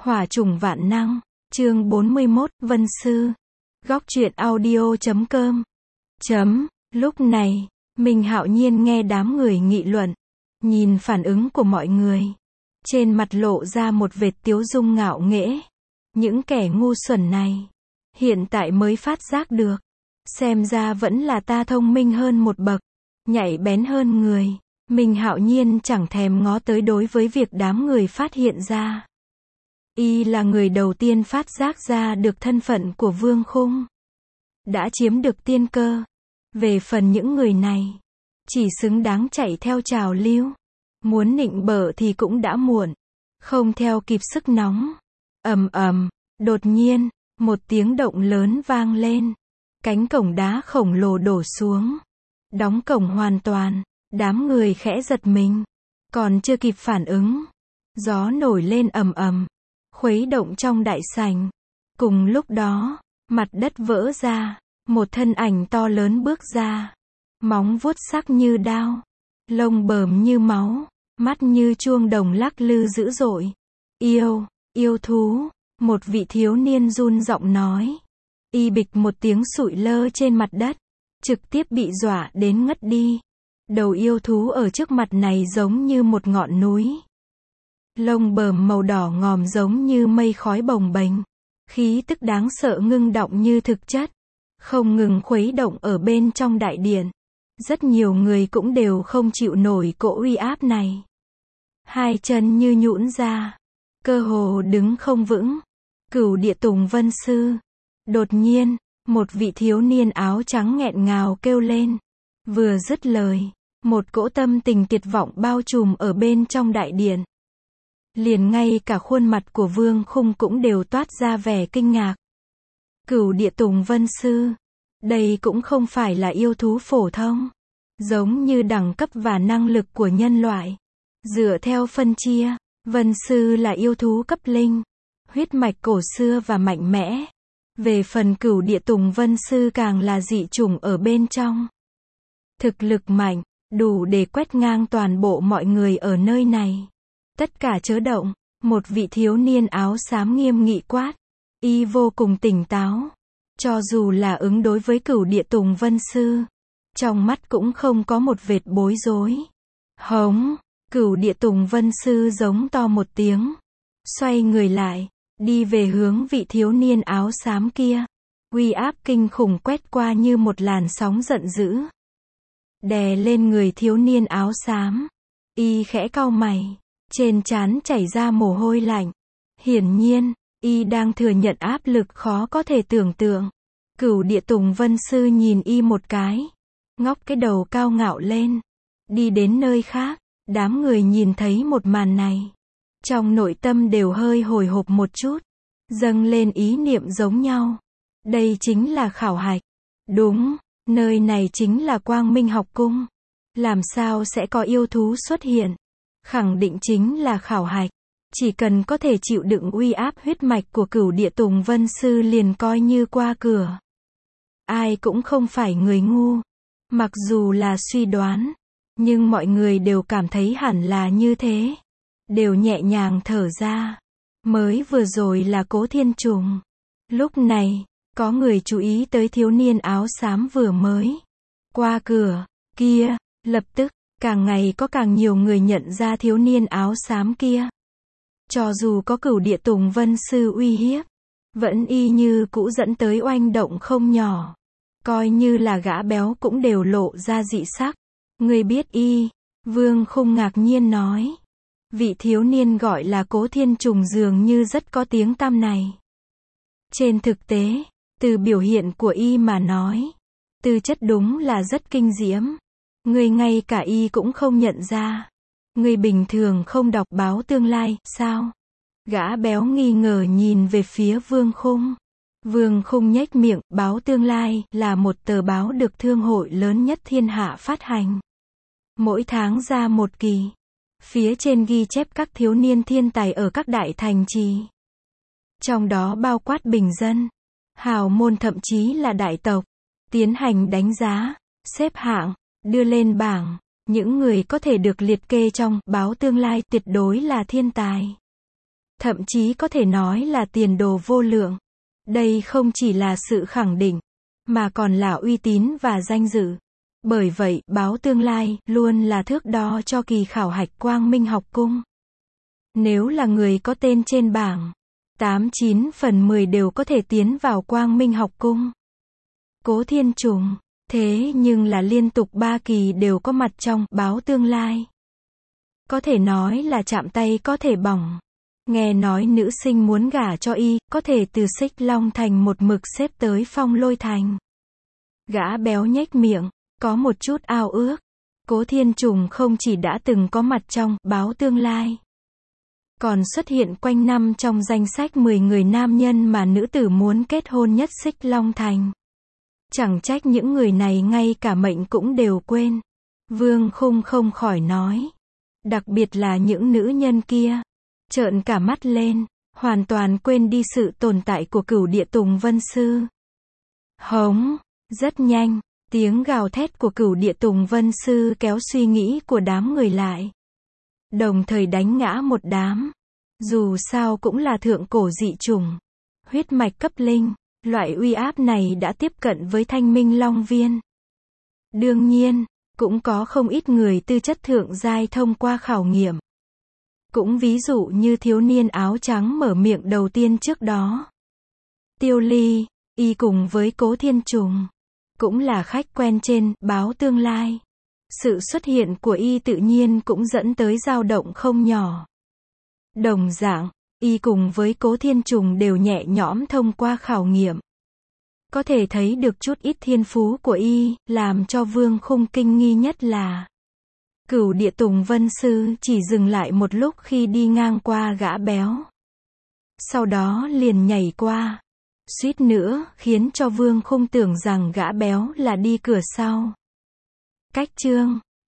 Hỏa trùng vạn năng, chương 41, Vân Sư. Góc truyện audio.com. Lúc này, Minh Hạo Nhiên nghe đám người nghị luận, nhìn phản ứng của mọi người, trên mặt lộ ra một vệt tiếu dung ngạo nghễ. Những kẻ ngu xuẩn này, hiện tại mới phát giác được, xem ra vẫn là ta thông minh hơn một bậc, nhạy bén hơn người. Minh Hạo Nhiên chẳng thèm ngó tới đối với việc đám người phát hiện ra. Y là người đầu tiên phát giác ra được thân phận của Vương Khung, đã chiếm được tiên cơ. Về phần những người này, chỉ xứng đáng chạy theo trào lưu, muốn nịnh bợ thì cũng đã muộn, không theo kịp sức nóng. Ầm ầm, đột nhiên, một tiếng động lớn vang lên, cánh cổng đá khổng lồ đổ xuống, đóng cổng hoàn toàn. Đám người khẽ giật mình, còn chưa kịp phản ứng, gió nổi lên ầm ầm, khuấy động trong đại sảnh. Cùng lúc đó, mặt đất vỡ ra, một thân ảnh to lớn bước ra, móng vuốt sắc như đao, lông bờm như máu, mắt như chuông đồng lắc lư dữ dội. Yêu thú, một vị thiếu niên run giọng nói. Y bịch một tiếng sụi lơ trên mặt đất, trực tiếp bị dọa đến ngất đi. Đầu yêu thú ở trước mặt này giống như một ngọn núi. Lông bờm màu đỏ ngòm giống như mây khói bồng bềnh. Khí tức đáng sợ ngưng động như thực chất, không ngừng khuấy động ở bên trong đại điện. Rất nhiều người cũng đều không chịu nổi cỗ uy áp này. Hai chân như nhũn ra, cơ hồ đứng không vững. Cửu Địa Tùng Vân Sư. Đột nhiên, một vị thiếu niên áo trắng nghẹn ngào kêu lên. Vừa dứt lời, một cỗ tâm tình tuyệt vọng bao trùm ở bên trong đại điện. Liền ngay cả khuôn mặt của Vương Khung cũng đều toát ra vẻ kinh ngạc. Cửu Địa Tùng Vân Sư. Đây cũng không phải là yêu thú phổ thông. Giống như đẳng cấp và năng lực của nhân loại. Dựa theo phân chia, Vân Sư là yêu thú cấp linh, huyết mạch cổ xưa và mạnh mẽ. Về phần Cửu Địa Tùng Vân Sư càng là dị chủng ở bên trong. Thực lực mạnh, đủ để quét ngang toàn bộ mọi người ở nơi này. Tất cả chớ động, một vị thiếu niên áo xám nghiêm nghị quát. Y vô cùng tỉnh táo. Cho dù là ứng đối với Cửu Địa Tùng Vân Sư, trong mắt cũng không có một vệt bối rối. Hống, Cửu Địa Tùng Vân Sư giống to một tiếng, xoay người lại, đi về hướng vị thiếu niên áo xám kia. Uy áp kinh khủng quét qua như một làn sóng giận dữ, đè lên người thiếu niên áo xám. Y khẽ cau mày, trên trán chảy ra mồ hôi lạnh. Hiển nhiên, Y đang thừa nhận áp lực khó có thể tưởng tượng. Cửu Địa Tùng Vân Sư nhìn Y một cái, ngóc cái đầu cao ngạo lên, đi đến nơi khác. Đám người nhìn thấy một màn này, trong nội tâm đều hơi hồi hộp một chút, dâng lên ý niệm giống nhau. Đây chính là khảo hạch. Đúng, nơi này chính là Quang Minh học cung. Làm sao sẽ có yêu thú xuất hiện? Khẳng định chính là khảo hạch. Chỉ cần có thể chịu đựng uy áp huyết mạch của Cửu Địa Tùng Vân Sư liền coi như qua cửa. Ai cũng không phải người ngu. Mặc dù là suy đoán, nhưng mọi người đều cảm thấy hẳn là như thế. Đều nhẹ nhàng thở ra. Mới vừa rồi là Cố Thiên Trùng. Lúc này, có người chú ý tới thiếu niên áo xám vừa mới qua cửa kia. Lập tức, càng ngày có càng nhiều người nhận ra thiếu niên áo xám kia. Cho dù có Cửu Địa Tùng Vân Sư uy hiếp, vẫn y như cũ dẫn tới oanh động không nhỏ. Coi như là gã béo cũng đều lộ ra dị sắc. Người biết y? Vương Khung ngạc nhiên nói. Vị thiếu niên gọi là Cố Thiên Trùng dường như rất có tiếng tăm này. Trên thực tế, từ biểu hiện của y mà nói, tư chất đúng là rất kinh diễm. Người ngay cả y cũng không nhận ra. Người bình thường không đọc báo tương lai, sao? Gã béo nghi ngờ nhìn về phía Vương Khung. Vương Khung nhếch miệng, báo tương lai là một tờ báo được thương hội lớn nhất thiên hạ phát hành. Mỗi tháng ra một kỳ. Phía trên ghi chép các thiếu niên thiên tài ở các đại thành trì. Trong đó bao quát bình dân, hào môn thậm chí là đại tộc. Tiến hành đánh giá, xếp hạng, đưa lên bảng. Những người có thể được liệt kê trong báo tương lai tuyệt đối là thiên tài. thậm chí có thể nói là tiền đồ vô lượng. Đây không chỉ là sự khẳng định, mà còn là uy tín và danh dự. Bởi vậy, báo Tương Lai luôn là thước đo cho kỳ khảo hạch Quang Minh học cung. Nếu là người có tên trên bảng, 89 phần 10 đều có thể tiến vào Quang Minh học cung. Cố Thiên Trùng, thế nhưng là liên tục 3 kỳ đều có mặt trong báo Tương Lai. Có thể nói là chạm tay có thể bỏng. Nghe nói nữ sinh muốn gả cho y, có thể từ Xích Long Thành một mực xếp tới Phong Lôi Thành. Gã béo nhếch miệng, có một chút ao ước. Cố Thiên Trùng không chỉ đã từng có mặt trong báo Tương Lai, còn xuất hiện quanh năm trong danh sách 10 người nam nhân mà nữ tử muốn kết hôn nhất Xích Long Thành. Chẳng trách những người này ngay cả mệnh cũng đều quên. Vương Khung không khỏi nói. Đặc biệt là những nữ nhân kia. Trợn cả mắt lên, hoàn toàn quên đi sự tồn tại của Cửu Địa Tùng Vân Sư. Hống, rất nhanh, tiếng gào thét của Cửu Địa Tùng Vân Sư kéo suy nghĩ của đám người lại. Đồng thời đánh ngã một đám. Dù sao cũng là thượng cổ dị chủng. Huyết mạch cấp linh, loại uy áp này đã tiếp cận với Thanh Minh Long Viên. Đương nhiên, cũng có không ít người tư chất thượng giai thông qua khảo nghiệm. Cũng ví dụ như thiếu niên áo trắng mở miệng đầu tiên trước đó. Tiêu Ly, y cùng với Cố Thiên Trùng, cũng là khách quen trên báo Tương Lai. Sự xuất hiện của y tự nhiên cũng dẫn tới dao động không nhỏ. Đồng dạng, y cùng với Cố Thiên Trùng đều nhẹ nhõm thông qua khảo nghiệm. Có thể thấy được chút ít thiên phú của y, làm cho Vương Khung kinh nghi nhất là Cửu Địa Tùng Vân Sư chỉ dừng lại một lúc khi đi ngang qua gã béo. Sau đó liền nhảy qua. Suýt nữa, khiến cho Vương Khung tưởng rằng gã béo là đi cửa sau. Cách chương